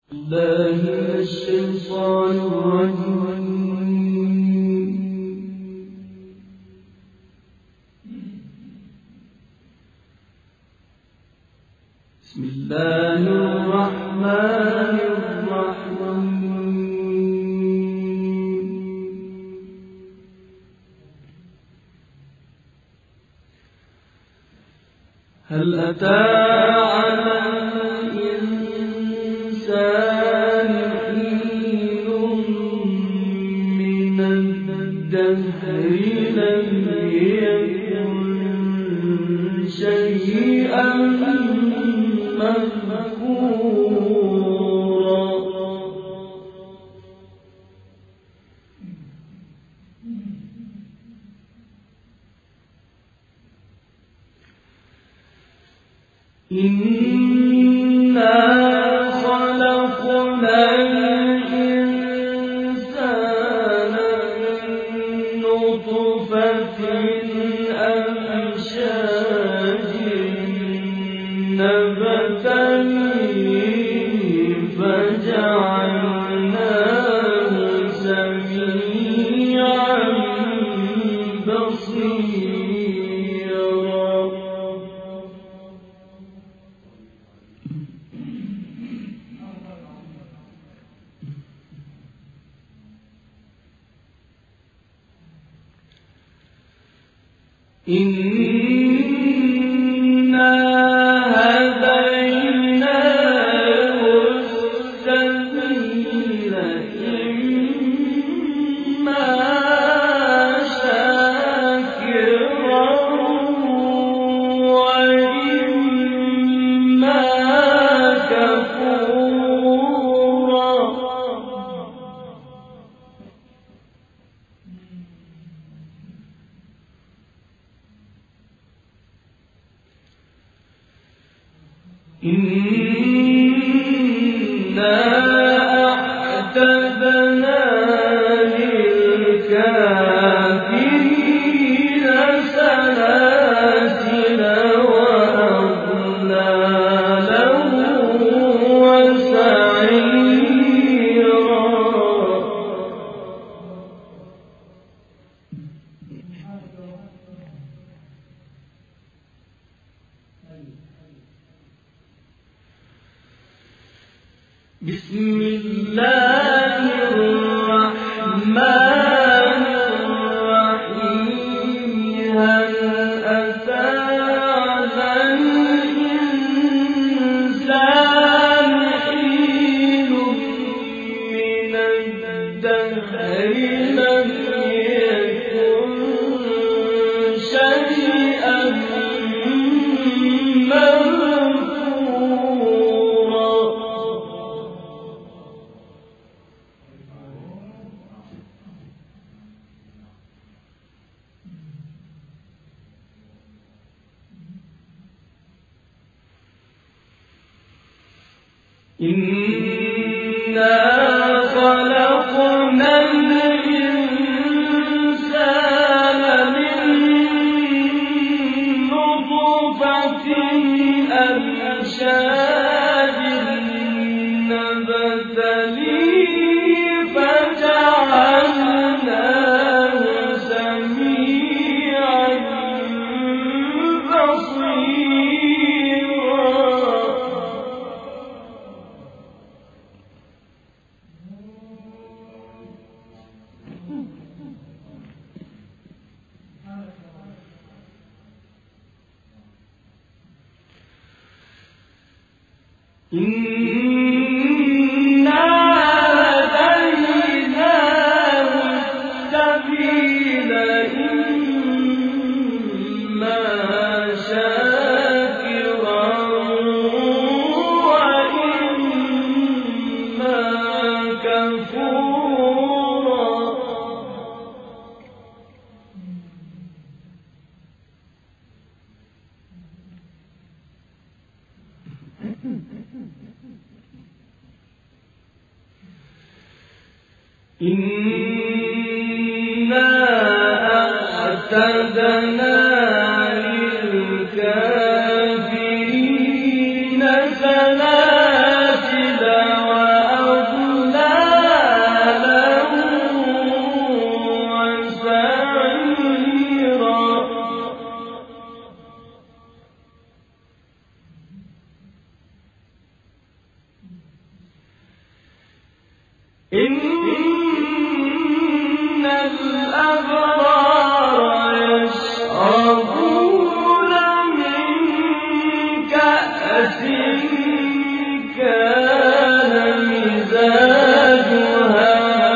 الله من الشيطان الرجيم. بسم الله الرحمن الرحيم. هل أتى على الإنسان حين من الدهر لم يكن شيئا مذكورا. إنا خلقنا الإنسان من نطفة أمشاج نبتليه فجعلناه سميعا بصيرا. إنا هديناه السبيل إما شاكرا وإما كفورا. إنا أعتدنا للكافرين سلاسل وأغلالا وسعيرا. بسم الله الرحمن الرحيم. هل أتى على الإنسان حين من الدهر لم يكن شيئا مذكورا. إنا خلقنا الإنسان من نطفة أمشاج نبتليه فجعلناه سميعا بصيرا. إنا هديناه السبيل إما شاكرا وإما كفورا. إنا أعتدنا للكافرين سلاسل إن الأبرار يشربون من كأس كان مزاجها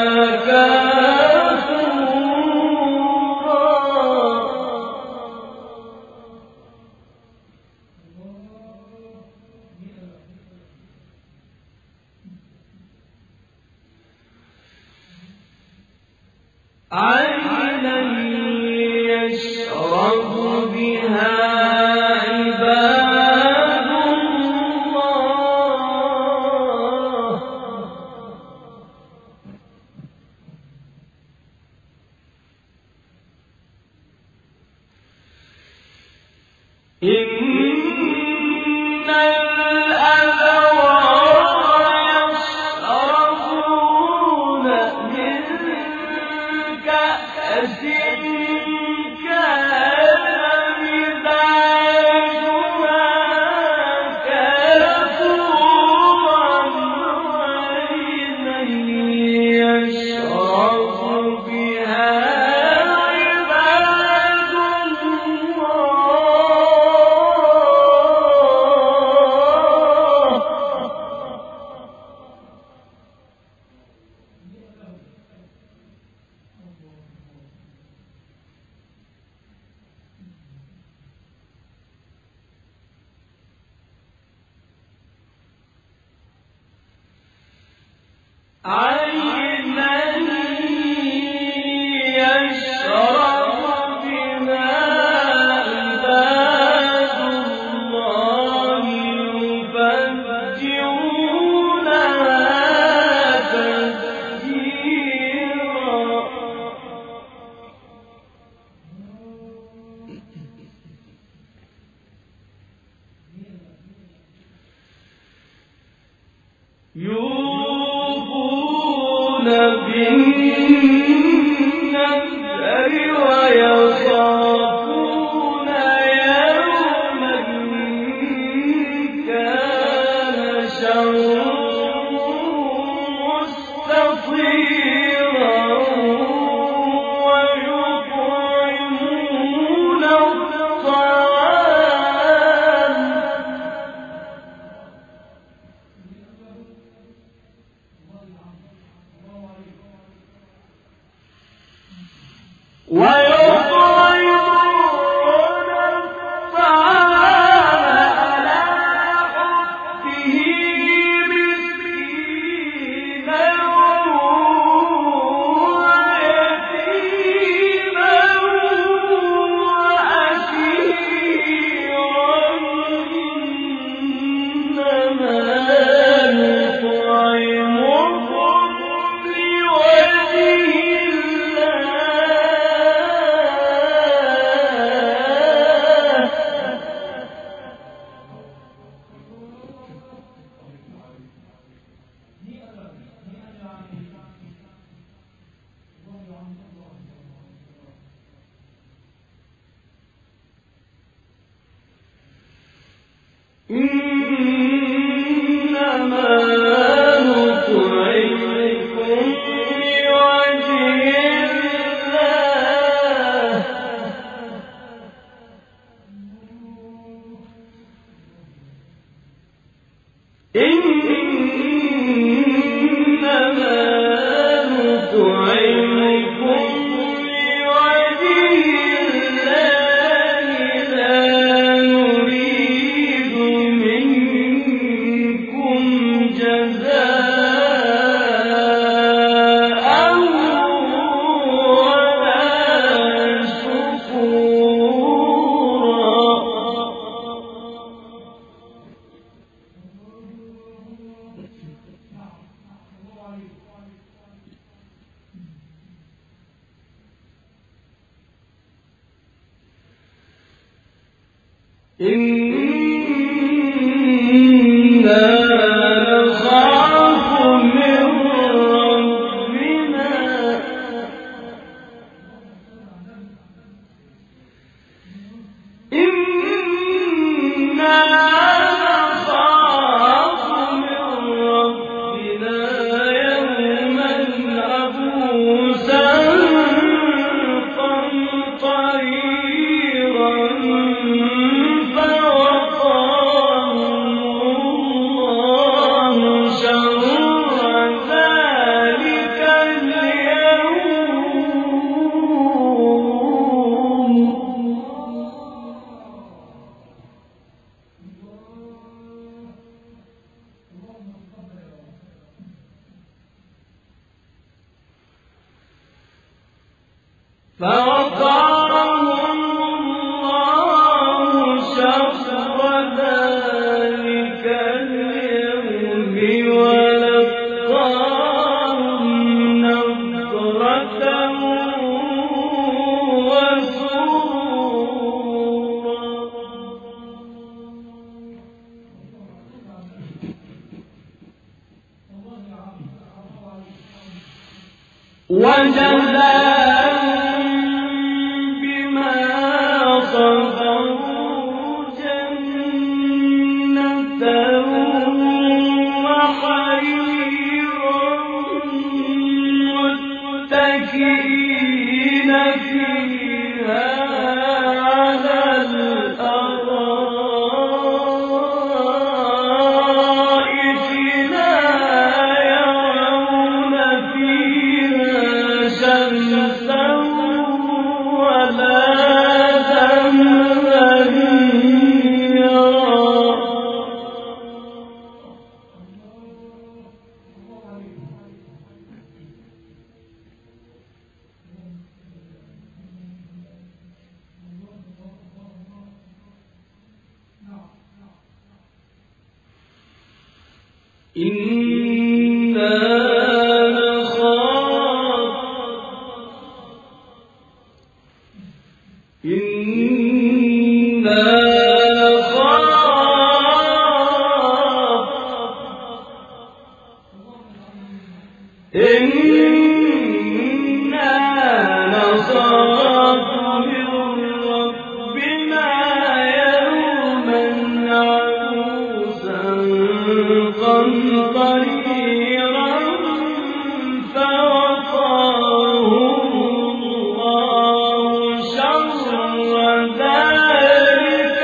كافورا عينا يشرب بها عباد الله إن الأبرار يشربون من كأس كان مزاجها كافورا عينا يشرب بها عباد عينا يشرب بها عباد الله يفجرونها تفجيرا يوفون بالنذر ويخافون يوما كان شره مستطيرا ويطعمون الطعام على حبه مسكينا ويتيما وأسيرا إنما نطعمكم لوجه إنما نطعمكم لوجه الله إنما نطعمكم لوجه الله لا نريد منكم جزاء ولا شكورا إنا نخاف من ربنا إنا نخاف من ربنا يوما فوقاهم الله شر ذلك اليوم ولقاهم نضرة وجزاهم بما صبروا جنة وحريرا متكئين فيها على الأرائك لا يرون فيها شمسا ولا زمهريرا إنا نخاف من ربنا يوما عبوسا قمطريرا فوقاهم الله شر ذلك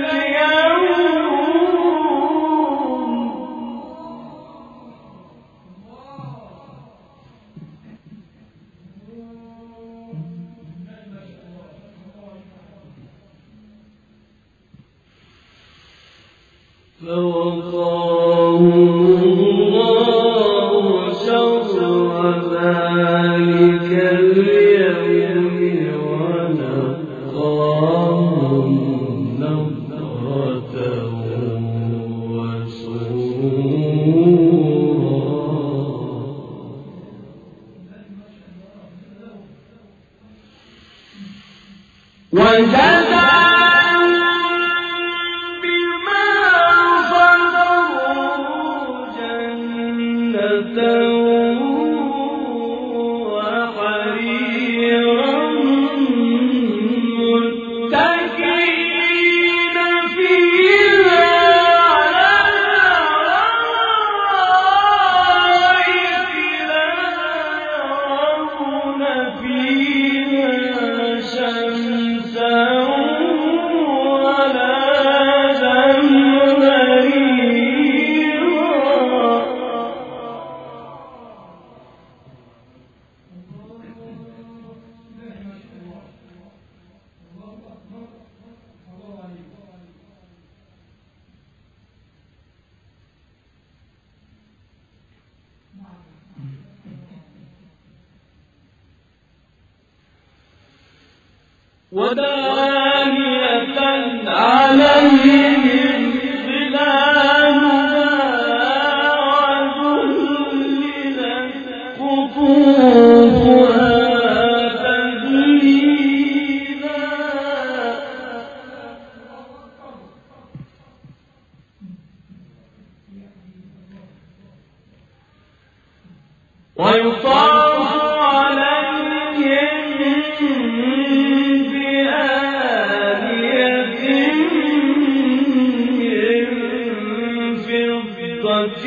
اليوم فوقاهم الله شر ذلك اليوم ولقاهم نضرة وسرورا وجزاهم بما صبروا جنة وحريرا متكئين فيها على الأرائك لا يرون فيها شمسا ولا زمهريرا ودانية عليهم ظلالها وذللت قطوفها تذليلا ويطاف عليهم بآنية من فضة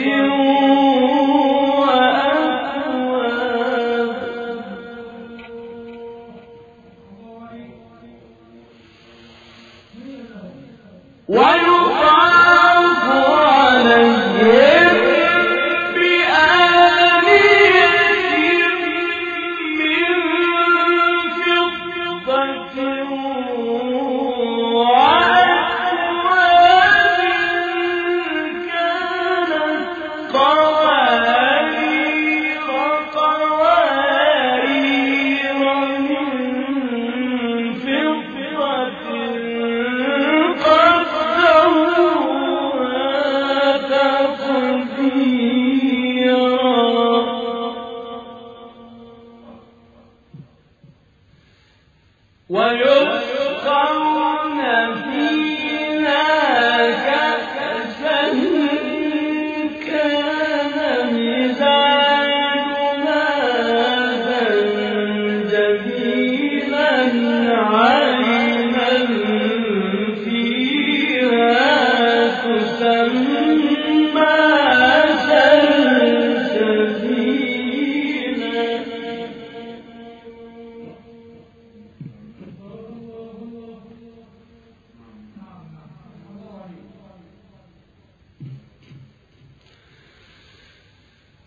وأكواب ويطاف عليهم بآنية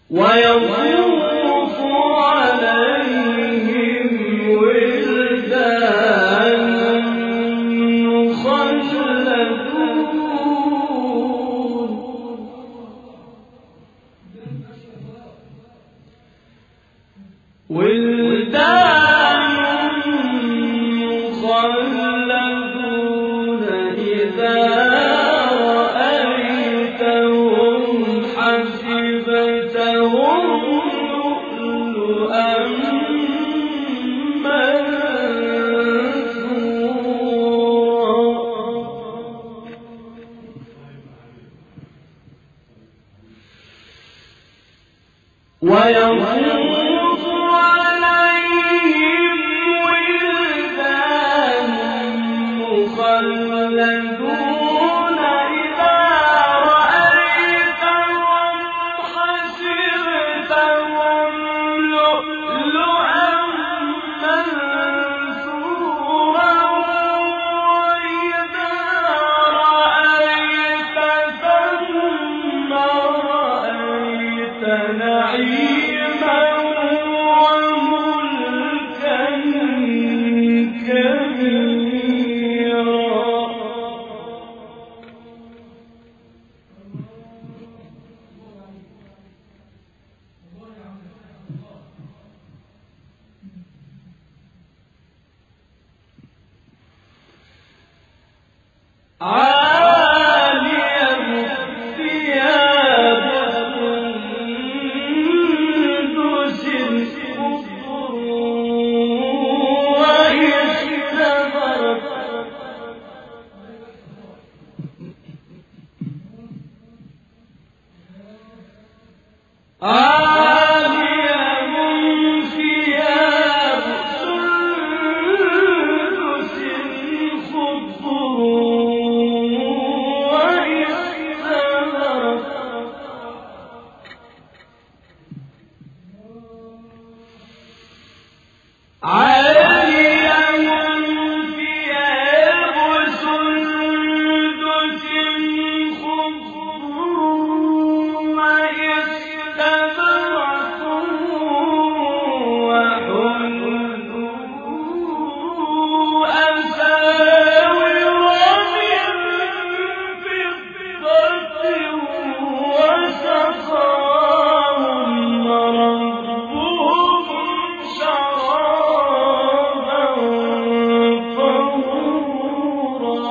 ويطوف عليهم ولدان مخلدون إذا رأيتهم حسبتهم لؤلؤا منثورا ويطوف عليهم ولدان مخلدون إذا رأيتهم حسبتهم لؤلؤا منثورا وإذا رأيت ثم رأيت نعيما وملكا كبيرا عاليهم ثياب سندس خضر واستبرق عاليهم ثياب سندس خضر واستبرق عاليهم ثياب سندس خضر واستبرق وحلوا أساور من فضة وسقاهم ربهم شرابا طهورا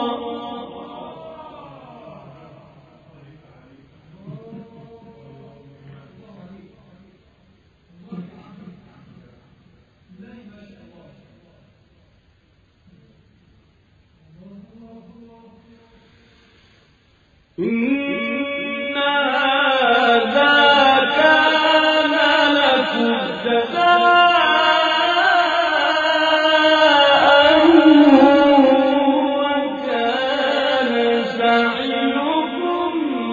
إن هذا كان لكم جزاء وكان سعيكم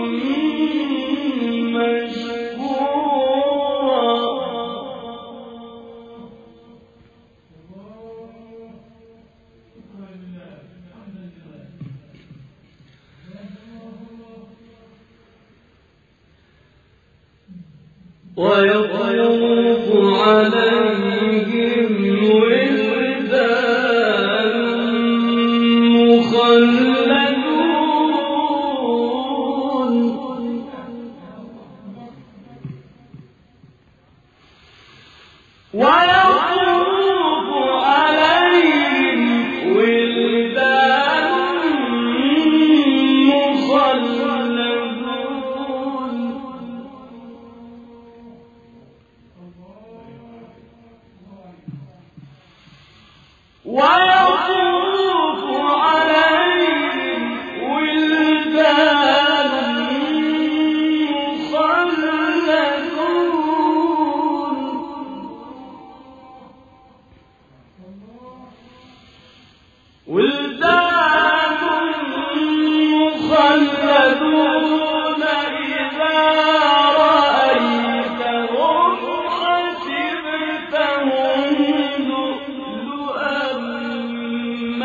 ويطوف عليهم ولدان مخلدون ويطوف عليهم ولدان مخلدون ويطوف عليهم ولدان مخلدون ولدان مخلدون إذا رأيتهم حسبتهم لؤلؤا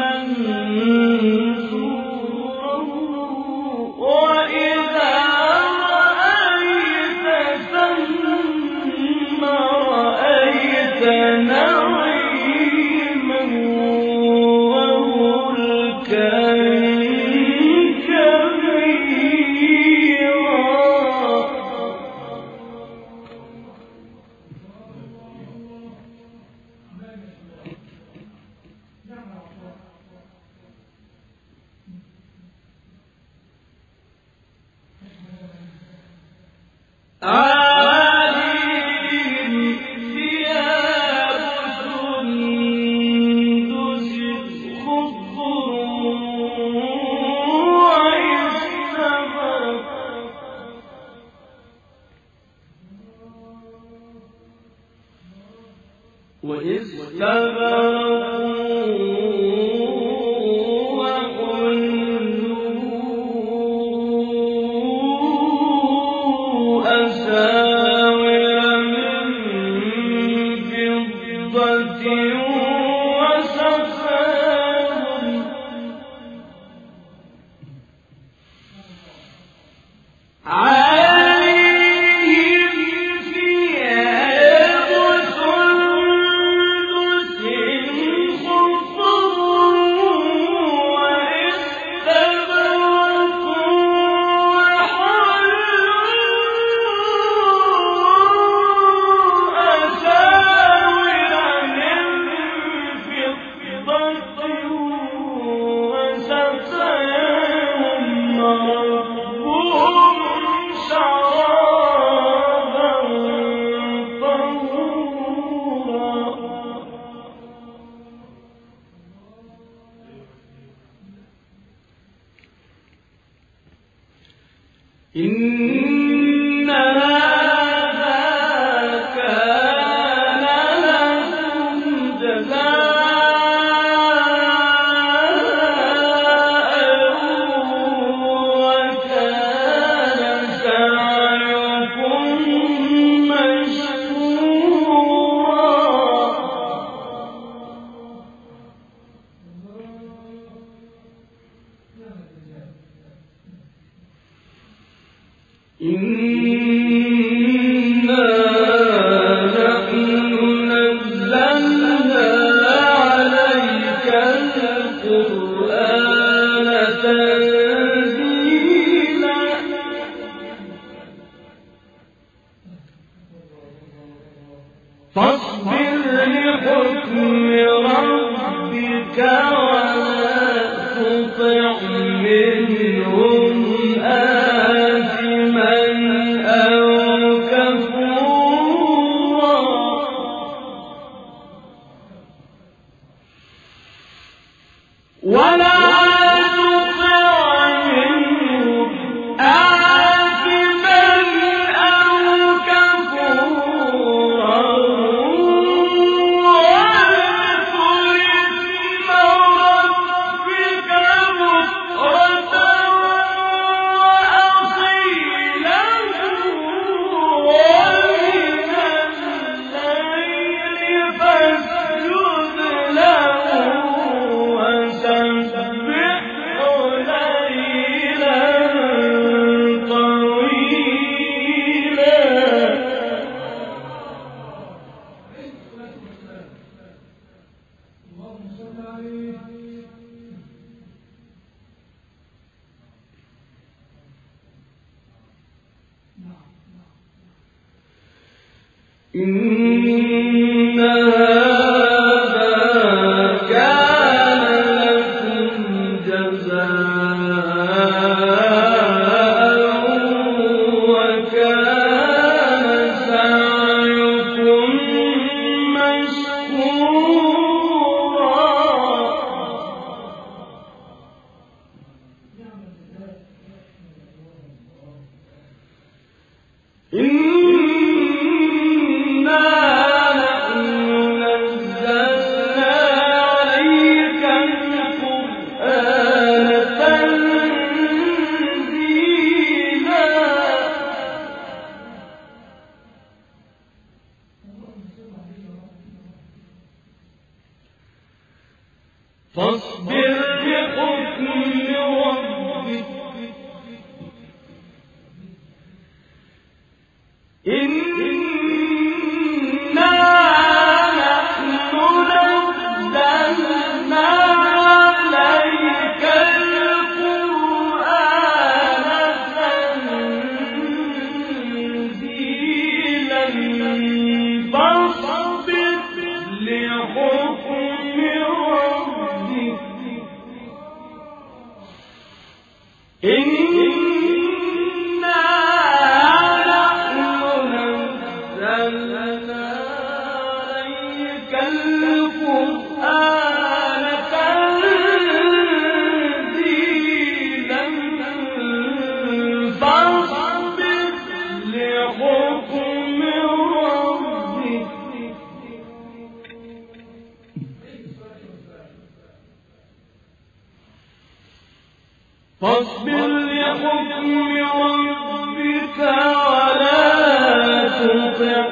فاصبر لحكم ربك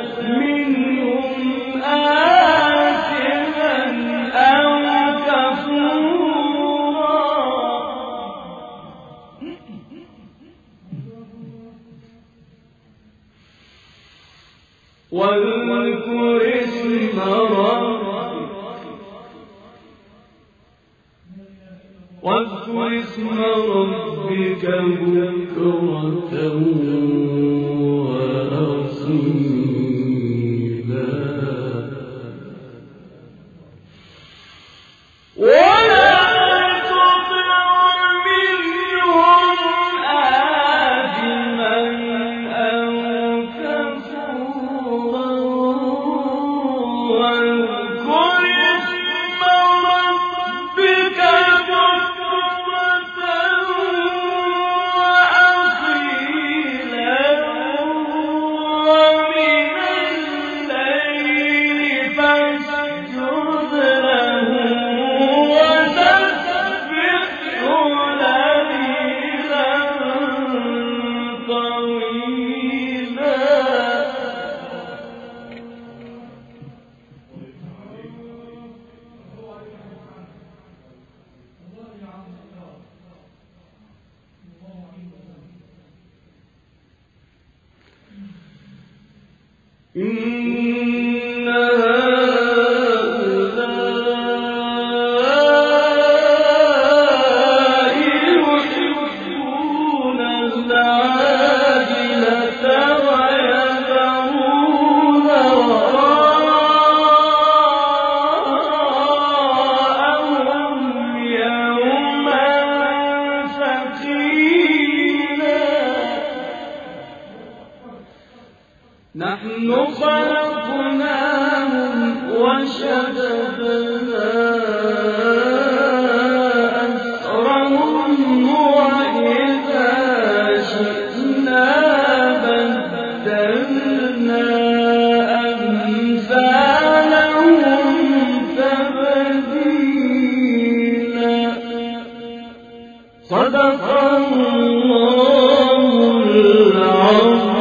منهم آثما أو كفورا واذكر اسم ربك بكرة وأصيلا ولا تطع منهم آثما أو كفورا واذكر اسم ربك إن هؤلاء يحبون العاجلة ويذرون وراءهم يوما ثقيلا نحن خلقناهم وشددنا أسرهم وإذا شئنا بدلنا أمثالهم تبديلا صدق الله العظيم